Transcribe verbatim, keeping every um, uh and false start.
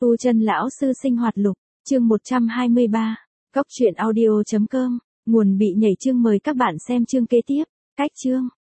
Tu chân lão sư sinh hoạt lục, chương một trăm hai mươi ba, cốc truyện audio chấm com, nguồn bị nhảy chương mời các bạn xem chương kế tiếp, cách chương.